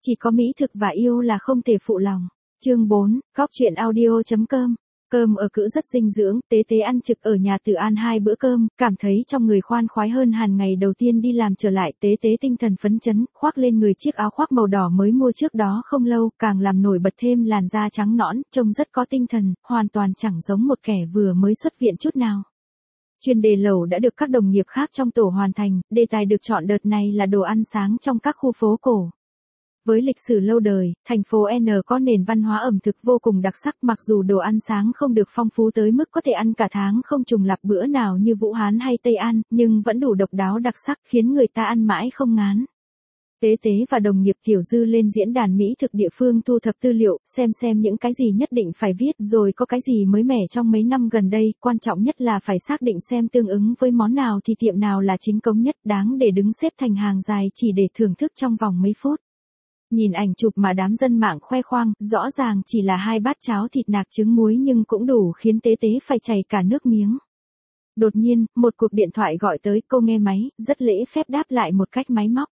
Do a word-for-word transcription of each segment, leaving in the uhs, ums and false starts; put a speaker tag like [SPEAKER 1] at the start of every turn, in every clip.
[SPEAKER 1] Chỉ có mỹ thực và yêu là không thể phụ lòng. Chương bốn, góc truyện audio.com. Cơm ở cữ rất dinh dưỡng, Tế Tế ăn trực ở nhà tự ăn hai bữa cơm, cảm thấy trong người khoan khoái hơn hẳn ngày đầu tiên đi làm trở lại. Tế Tế tinh thần phấn chấn, khoác lên người chiếc áo khoác màu đỏ mới mua trước đó không lâu, càng làm nổi bật thêm làn da trắng nõn, trông rất có tinh thần, hoàn toàn chẳng giống một kẻ vừa mới xuất viện chút nào. Chuyên đề lẩu đã được các đồng nghiệp khác trong tổ hoàn thành, đề tài được chọn đợt này là đồ ăn sáng trong các khu phố cổ. Với lịch sử lâu đời, thành phố N có nền văn hóa ẩm thực vô cùng đặc sắc, mặc dù đồ ăn sáng không được phong phú tới mức có thể ăn cả tháng không trùng lặp bữa nào như Vũ Hán hay Tây An, nhưng vẫn đủ độc đáo đặc sắc khiến người ta ăn mãi không ngán. Tế Tế và đồng nghiệp Tiểu Dư lên diễn đàn mỹ thực địa phương thu thập tư liệu, xem xem những cái gì nhất định phải viết rồi có cái gì mới mẻ trong mấy năm gần đây, quan trọng nhất là phải xác định xem tương ứng với món nào thì tiệm nào là chính cống nhất, đáng để đứng xếp thành hàng dài chỉ để thưởng thức trong vòng mấy phút. Nhìn ảnh chụp mà đám dân mạng khoe khoang, rõ ràng chỉ là hai bát cháo thịt nạc trứng muối nhưng cũng đủ khiến Tế Tế phải chảy cả nước miếng. Đột nhiên, một cuộc điện thoại gọi tới, cô nghe máy, rất lễ phép đáp lại một cách máy móc.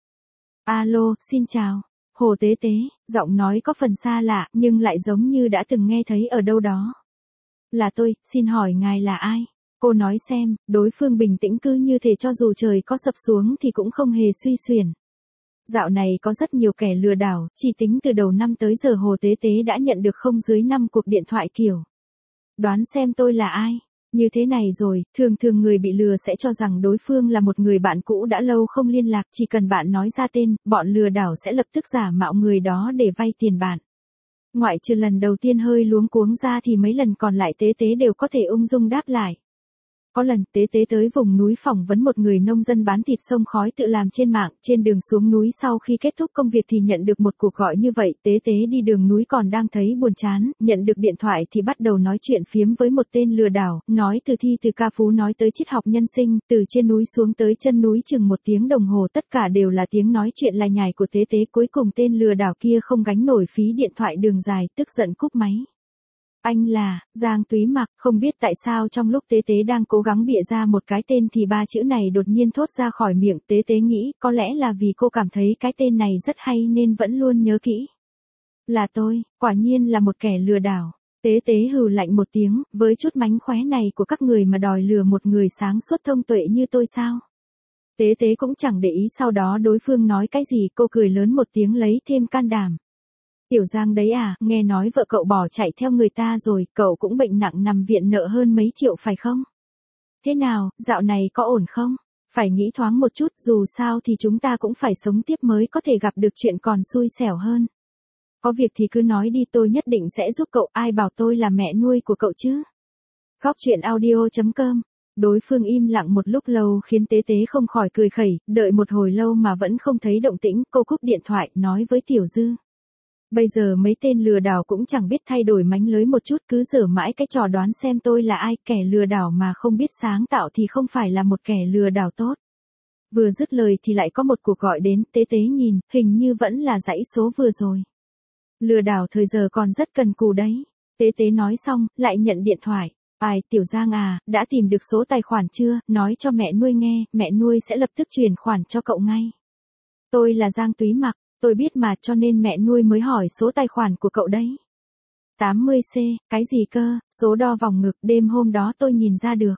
[SPEAKER 1] Alo, xin chào. Hồ Tế Tế, giọng nói có phần xa lạ nhưng lại giống như đã từng nghe thấy ở đâu đó. Là tôi, xin hỏi ngài là ai? Cô nói xem, đối phương bình tĩnh cứ như thể cho dù trời có sập xuống thì cũng không hề suy xuyển. Dạo này có rất nhiều kẻ lừa đảo, chỉ tính từ đầu năm tới giờ Hồ Tế Tế đã nhận được không dưới năm cuộc điện thoại kiểu. Đoán xem tôi là ai? Như thế này rồi, thường thường người bị lừa sẽ cho rằng đối phương là một người bạn cũ đã lâu không liên lạc, chỉ cần bạn nói ra tên, bọn lừa đảo sẽ lập tức giả mạo người đó để vay tiền bạn. Ngoại trừ lần đầu tiên hơi luống cuống ra thì mấy lần còn lại Tế Tế đều có thể ung dung đáp lại. Có lần Tế Tế tới vùng núi phỏng vấn một người nông dân bán thịt xông khói tự làm trên mạng, trên đường xuống núi sau khi kết thúc công việc thì nhận được một cuộc gọi như vậy, Tế Tế đi đường núi còn đang thấy buồn chán, nhận được điện thoại thì bắt đầu nói chuyện phiếm với một tên lừa đảo, nói từ thi từ ca phú nói tới triết học nhân sinh, từ trên núi xuống tới chân núi chừng một tiếng đồng hồ, tất cả đều là tiếng nói chuyện lải nhải của Tế Tế. Cuối cùng tên lừa đảo kia không gánh nổi phí điện thoại đường dài, tức giận cúp máy. Anh là Giang Túy Mặc, không biết tại sao trong lúc Tế Tế đang cố gắng bịa ra một cái tên thì ba chữ này đột nhiên thốt ra khỏi miệng. Tế Tế nghĩ có lẽ là vì cô cảm thấy cái tên này rất hay nên vẫn luôn nhớ kỹ. Là tôi, quả nhiên là một kẻ lừa đảo. Tế Tế hừ lạnh một tiếng, với chút mánh khóe này của các người mà đòi lừa một người sáng suốt thông tuệ như tôi sao? Tế Tế cũng chẳng để ý sau đó đối phương nói cái gì, cô cười lớn một tiếng lấy thêm can đảm. Tiểu Giang đấy à, nghe nói vợ cậu bỏ chạy theo người ta rồi, cậu cũng bệnh nặng nằm viện nợ hơn mấy triệu phải không? Thế nào, dạo này có ổn không? Phải nghĩ thoáng một chút, dù sao thì chúng ta cũng phải sống tiếp mới có thể gặp được chuyện còn xui xẻo hơn. Có việc thì cứ nói đi, tôi nhất định sẽ giúp cậu, ai bảo tôi là mẹ nuôi của cậu chứ? Góc truyện audio.com. Đối phương im lặng một lúc lâu khiến Tế Tế không khỏi cười khẩy, đợi một hồi lâu mà vẫn không thấy động tĩnh, cô cúp điện thoại, nói với Tiểu Dư. Bây giờ mấy tên lừa đảo cũng chẳng biết thay đổi mánh lưới một chút, cứ giở mãi cái trò đoán xem tôi là ai, kẻ lừa đảo mà không biết sáng tạo thì không phải là một kẻ lừa đảo tốt. Vừa dứt lời thì lại có một cuộc gọi đến, Tế Tế nhìn, hình như vẫn là dãy số vừa rồi. Lừa đảo thời giờ còn rất cần cù đấy. Tế Tế nói xong, lại nhận điện thoại. Ai, Tiểu Giang à, đã tìm được số tài khoản chưa, nói cho mẹ nuôi nghe, mẹ nuôi sẽ lập tức chuyển khoản cho cậu ngay. Tôi là Giang Túy Mặc. Tôi biết mà, cho nên mẹ nuôi mới hỏi số tài khoản của cậu đấy. tám mươi C, cái gì cơ, số đo vòng ngực, đêm hôm đó tôi nhìn ra được.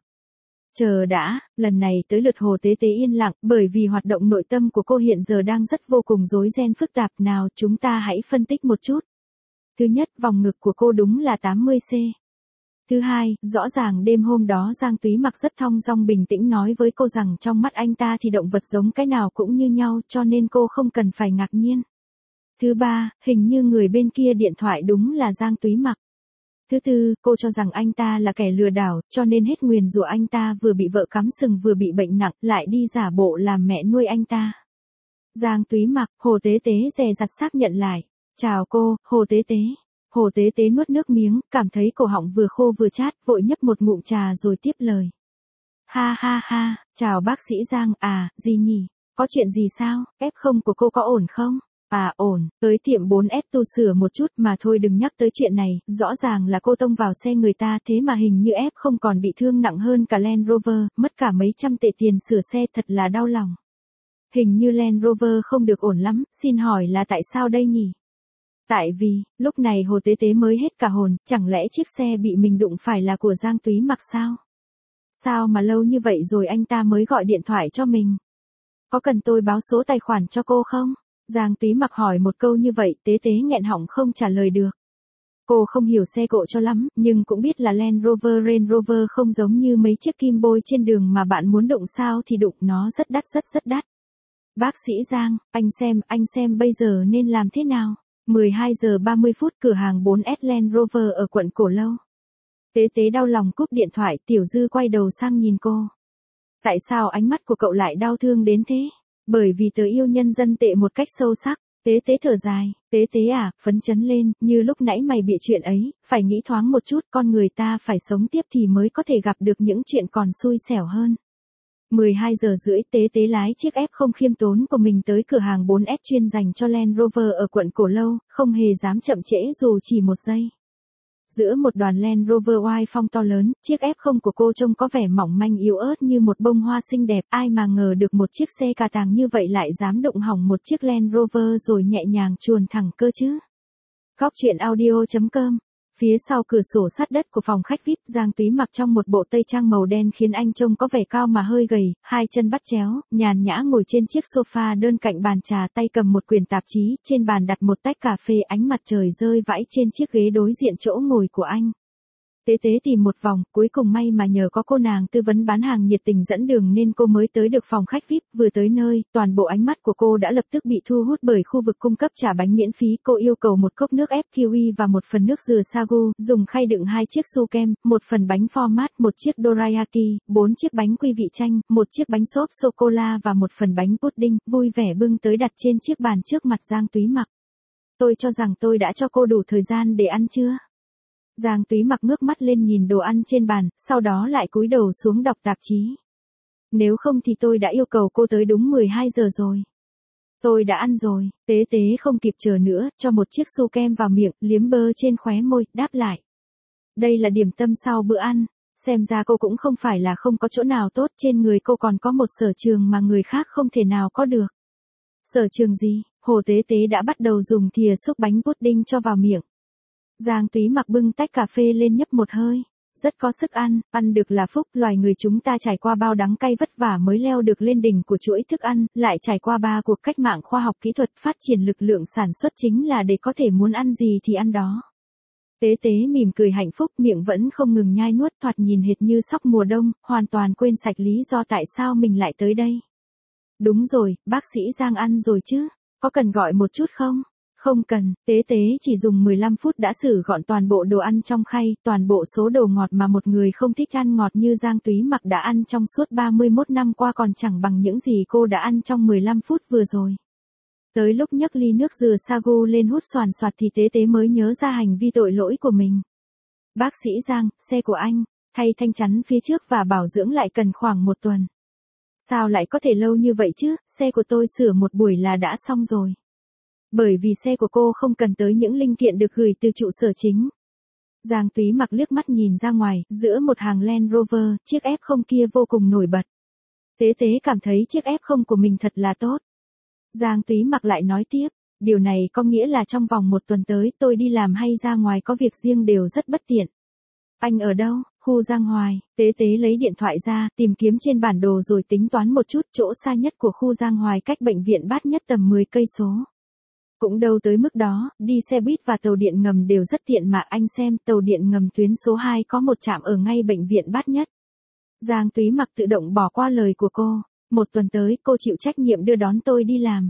[SPEAKER 1] Chờ đã, lần này tới lượt Hồ Tế Tế yên lặng, bởi vì hoạt động nội tâm của cô hiện giờ đang rất vô cùng rối ren phức tạp. Nào, chúng ta hãy phân tích một chút. Thứ nhất, vòng ngực của cô đúng là tám mươi C. Thứ hai, rõ ràng đêm hôm đó Giang Túy Mặc rất thong dong bình tĩnh nói với cô rằng trong mắt anh ta thì động vật giống cái nào cũng như nhau, cho nên cô không cần phải ngạc nhiên. Thứ ba, hình như người bên kia điện thoại đúng là Giang Túy Mặc. Thứ tư, cô cho rằng anh ta là kẻ lừa đảo, cho nên hết nguyền rủa anh ta vừa bị vợ cắm sừng vừa bị bệnh nặng, lại đi giả bộ làm mẹ nuôi anh ta. Giang Túy Mặc, Hồ Tế Tế dè dặt xác nhận lại. Chào cô, Hồ Tế Tế. Hồ Tế Tế nuốt nước miếng, cảm thấy cổ họng vừa khô vừa chát, vội nhấp một ngụm trà rồi tiếp lời. Ha ha ha, chào bác sĩ Giang, à, gì nhỉ? Có chuyện gì sao, ép không của cô có ổn không? À ổn, tới tiệm bốn S tu sửa một chút mà thôi đừng nhắc tới chuyện này, rõ ràng là cô tông vào xe người ta thế mà hình như ép không còn bị thương nặng hơn cả Land Rover, mất cả mấy trăm tệ tiền sửa xe thật là đau lòng. Hình như Land Rover không được ổn lắm, xin hỏi là tại sao đây nhỉ? Tại vì, lúc này Hồ Tế Tế mới hết cả hồn, chẳng lẽ chiếc xe bị mình đụng phải là của Giang Túy Mặc sao? Sao mà lâu như vậy rồi anh ta mới gọi điện thoại cho mình? Có cần tôi báo số tài khoản cho cô không? Giang Túy Mặc hỏi một câu như vậy, Tế Tế nghẹn họng không trả lời được. Cô không hiểu xe cộ cho lắm, nhưng cũng biết là Land Rover Range Rover không giống như mấy chiếc kim bôi trên đường mà bạn muốn đụng sao thì đụng, nó rất đắt rất rất đắt. Bác sĩ Giang, anh xem, anh xem bây giờ nên làm thế nào? mười hai giờ ba mươi phút cửa hàng bốn S Land Rover ở quận Cổ Lâu. Tế Tế đau lòng cúp điện thoại, Tiểu Dư quay đầu sang nhìn cô. Tại sao ánh mắt của cậu lại đau thương đến thế? Bởi vì tớ yêu nhân dân tệ một cách sâu sắc. Tế Tế thở dài, Tế Tế à, phấn chấn lên, như lúc nãy mày bịa chuyện ấy, phải nghĩ thoáng một chút, con người ta phải sống tiếp thì mới có thể gặp được những chuyện còn xui xẻo hơn. mười hai giờ rưỡi Tế Tế lái chiếc F không khiêm tốn của mình tới cửa hàng bốn S chuyên dành cho Land Rover ở quận Cổ Lâu, không hề dám chậm trễ dù chỉ một giây. Giữa một đoàn Land Rover oai phong to lớn, chiếc F không của cô trông có vẻ mỏng manh yếu ớt như một bông hoa xinh đẹp, ai mà ngờ được một chiếc xe cà tàng như vậy lại dám đụng hỏng một chiếc Land Rover rồi nhẹ nhàng chuồn thẳng cơ chứ. Góc truyện audio chấm com. Phía sau cửa sổ sát đất của phòng khách vi ai pi, Giang Túy Mặc trong một bộ tây trang màu đen khiến anh trông có vẻ cao mà hơi gầy, hai chân bắt chéo, nhàn nhã ngồi trên chiếc sofa đơn cạnh bàn trà, tay cầm một quyển tạp chí, trên bàn đặt một tách cà phê, ánh mặt trời rơi vãi trên chiếc ghế đối diện chỗ ngồi của anh. Tế Tế tìm một vòng, cuối cùng may mà nhờ có cô nàng tư vấn bán hàng nhiệt tình dẫn đường nên cô mới tới được phòng khách vi ai pi, vừa tới nơi, toàn bộ ánh mắt của cô đã lập tức bị thu hút bởi khu vực cung cấp trà bánh miễn phí, cô yêu cầu một cốc nước ép kiwi và một phần nước dừa sagu, dùng khay đựng hai chiếc su kem, một phần bánh format, một chiếc dorayaki, bốn chiếc bánh quy vị chanh, một chiếc bánh xốp sô-cô-la và một phần bánh pudding, vui vẻ bưng tới đặt trên chiếc bàn trước mặt Giang Túy Mặc. Tôi cho rằng tôi đã cho cô đủ thời gian để ăn chưa? Giang Túy Mặc ngước mắt lên nhìn đồ ăn trên bàn, sau đó lại cúi đầu xuống đọc tạp chí. Nếu không thì tôi đã yêu cầu cô tới đúng mười hai giờ rồi. Tôi đã ăn rồi. Tế Tế không kịp chờ nữa, cho một chiếc su kem vào miệng, liếm bơ trên khóe môi, đáp lại. Đây là điểm tâm sau bữa ăn. Xem ra cô cũng không phải là không có chỗ nào tốt, trên người cô còn có một sở trường mà người khác không thể nào có được. Sở trường gì? Hồ Tế Tế đã bắt đầu dùng thìa xúc bánh pudding cho vào miệng. Giang Túy Mặc bưng tách cà phê lên nhấp một hơi. Rất có sức ăn, ăn được là phúc, loài người chúng ta trải qua bao đắng cay vất vả mới leo được lên đỉnh của chuỗi thức ăn, lại trải qua ba cuộc cách mạng khoa học kỹ thuật, phát triển lực lượng sản xuất chính là để có thể muốn ăn gì thì ăn đó. Tế Tế mỉm cười hạnh phúc, miệng vẫn không ngừng nhai nuốt, thoạt nhìn hệt như sóc mùa đông, hoàn toàn quên sạch lý do tại sao mình lại tới đây. Đúng rồi, bác sĩ Giang ăn rồi chứ, có cần gọi một chút không? Không cần, Tế Tế chỉ dùng mười lăm phút đã xử gọn toàn bộ đồ ăn trong khay, toàn bộ số đồ ngọt mà một người không thích ăn ngọt như Giang Túy Mặc đã ăn trong suốt ba mươi mốt năm qua còn chẳng bằng những gì cô đã ăn trong mười lăm phút vừa rồi. Tới lúc nhấc ly nước dừa sagu lên hút xoàn xoạt thì Tế Tế mới nhớ ra hành vi tội lỗi của mình. Bác sĩ Giang, xe của anh, thay thanh chắn phía trước và bảo dưỡng lại cần khoảng một tuần. Sao lại có thể lâu như vậy chứ, xe của tôi sửa một buổi là đã xong rồi. Bởi vì xe của cô không cần tới những linh kiện được gửi từ trụ sở chính. Giang Túy Mặc liếc mắt nhìn ra ngoài, giữa một hàng Land Rover, chiếc F không kia vô cùng nổi bật. Tế Tế cảm thấy chiếc F không của mình thật là tốt. Giang Túy Mặc lại nói tiếp, điều này có nghĩa là trong vòng một tuần tới tôi đi làm hay ra ngoài có việc riêng đều rất bất tiện. Anh ở đâu? Khu Giang Hoài. Tế Tế lấy điện thoại ra, tìm kiếm trên bản đồ rồi tính toán một chút, chỗ xa nhất của khu Giang Hoài cách bệnh viện Bát Nhất tầm mười cây số. Cũng đâu tới mức đó, đi xe buýt và tàu điện ngầm đều rất tiện mà anh xem, tàu điện ngầm tuyến số hai có một trạm ở ngay bệnh viện Bát Nhất. Giang Túy Mặc tự động bỏ qua lời của cô, một tuần tới cô chịu trách nhiệm đưa đón tôi đi làm.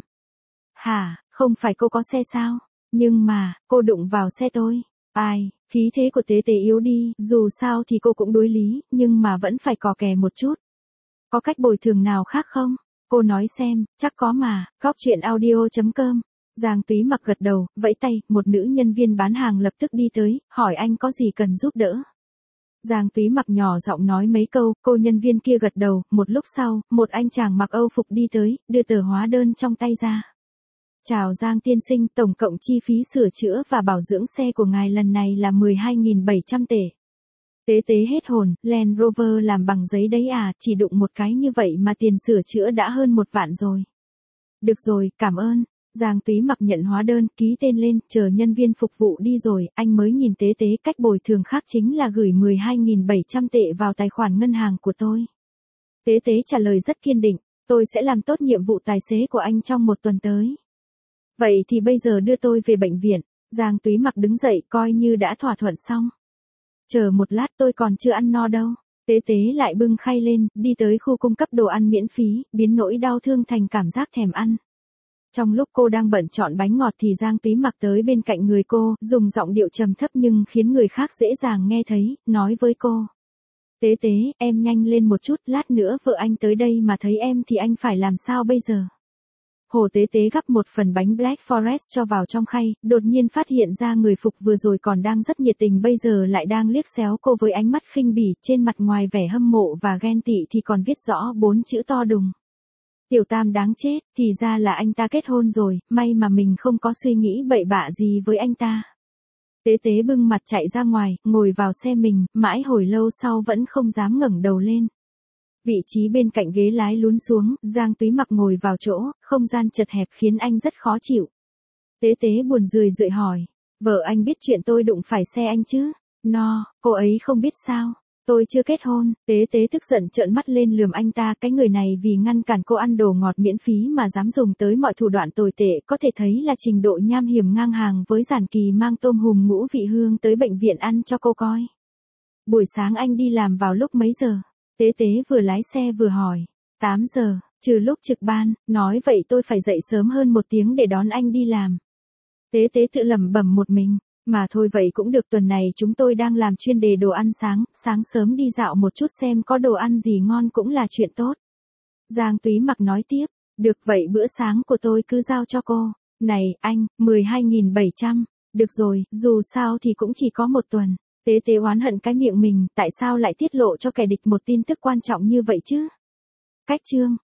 [SPEAKER 1] Hả, không phải cô có xe sao? Nhưng mà, cô đụng vào xe tôi. Ai, khí thế của Tế Tế yếu đi, dù sao thì cô cũng đối lý, nhưng mà vẫn phải cò kè một chút. Có cách bồi thường nào khác không? Cô nói xem, chắc có mà. Góc truyện audio chấm com. Giang Túy Mặc gật đầu, vẫy tay, một nữ nhân viên bán hàng lập tức đi tới, hỏi anh có gì cần giúp đỡ. Giang Túy Mặc nhỏ giọng nói mấy câu, cô nhân viên kia gật đầu, một lúc sau, một anh chàng mặc Âu phục đi tới, đưa tờ hóa đơn trong tay ra. Chào Giang tiên sinh, tổng cộng chi phí sửa chữa và bảo dưỡng xe của ngài lần này là mười hai nghìn bảy trăm tệ. Tế Tế hết hồn, Land Rover làm bằng giấy đấy à, chỉ đụng một cái như vậy mà tiền sửa chữa đã hơn một vạn rồi. Được rồi, cảm ơn. Giang Túy Mặc nhận hóa đơn, ký tên lên, chờ nhân viên phục vụ đi rồi, anh mới nhìn Tế Tế, cách bồi thường khác chính là gửi mười hai nghìn bảy trăm tệ vào tài khoản ngân hàng của tôi. Tế Tế trả lời rất kiên định, tôi sẽ làm tốt nhiệm vụ tài xế của anh trong một tuần tới. Vậy thì bây giờ đưa tôi về bệnh viện. Giang Túy Mặc đứng dậy coi như đã thỏa thuận xong. Chờ một lát, tôi còn chưa ăn no đâu. Tế Tế lại bưng khay lên, đi tới khu cung cấp đồ ăn miễn phí, biến nỗi đau thương thành cảm giác thèm ăn. Trong lúc cô đang bận chọn bánh ngọt thì Giang Túy Mặc tới bên cạnh người cô, dùng giọng điệu trầm thấp nhưng khiến người khác dễ dàng nghe thấy, nói với cô. Tế Tế, em nhanh lên một chút, lát nữa vợ anh tới đây mà thấy em thì anh phải làm sao bây giờ? Hồ Tế Tế gắp một phần bánh Black Forest cho vào trong khay, đột nhiên phát hiện ra người phục vừa rồi còn đang rất nhiệt tình bây giờ lại đang liếc xéo cô với ánh mắt khinh bỉ, trên mặt ngoài vẻ hâm mộ và ghen tị thì còn viết rõ bốn chữ to đùng. Tiểu Tam đáng chết, thì ra là anh ta kết hôn rồi, may mà mình không có suy nghĩ bậy bạ gì với anh ta. Tế Tế bưng mặt chạy ra ngoài, ngồi vào xe mình, mãi hồi lâu sau vẫn không dám ngẩng đầu lên. Vị trí bên cạnh ghế lái lún xuống, Giang Túy Mặc ngồi vào chỗ, không gian chật hẹp khiến anh rất khó chịu. Tế Tế buồn rười rượi hỏi, vợ anh biết chuyện tôi đụng phải xe anh chứ? No, cô ấy không biết sao? Tôi chưa kết hôn. Tế Tế tức giận trợn mắt lên lườm anh ta, cái người này vì ngăn cản cô ăn đồ ngọt miễn phí mà dám dùng tới mọi thủ đoạn tồi tệ, có thể thấy là trình độ nham hiểm ngang hàng với Giản Kỳ mang tôm hùm ngũ vị hương tới bệnh viện ăn cho cô coi. Buổi sáng anh đi làm vào lúc mấy giờ? Tế Tế vừa lái xe vừa hỏi. tám giờ, trừ lúc trực ban, nói vậy tôi phải dậy sớm hơn một tiếng để đón anh đi làm. Tế Tế tự lẩm bẩm một mình, mà thôi vậy cũng được, tuần này chúng tôi đang làm chuyên đề đồ ăn sáng, sáng sớm đi dạo một chút xem có đồ ăn gì ngon cũng là chuyện tốt. Giang Túy Mặc nói tiếp, được vậy bữa sáng của tôi cứ giao cho cô. Này, anh, mười hai nghìn bảy trăm, được rồi, dù sao thì cũng chỉ có một tuần. Tế Tế oán hận cái miệng mình, tại sao lại tiết lộ cho kẻ địch một tin tức quan trọng như vậy chứ? Cách chương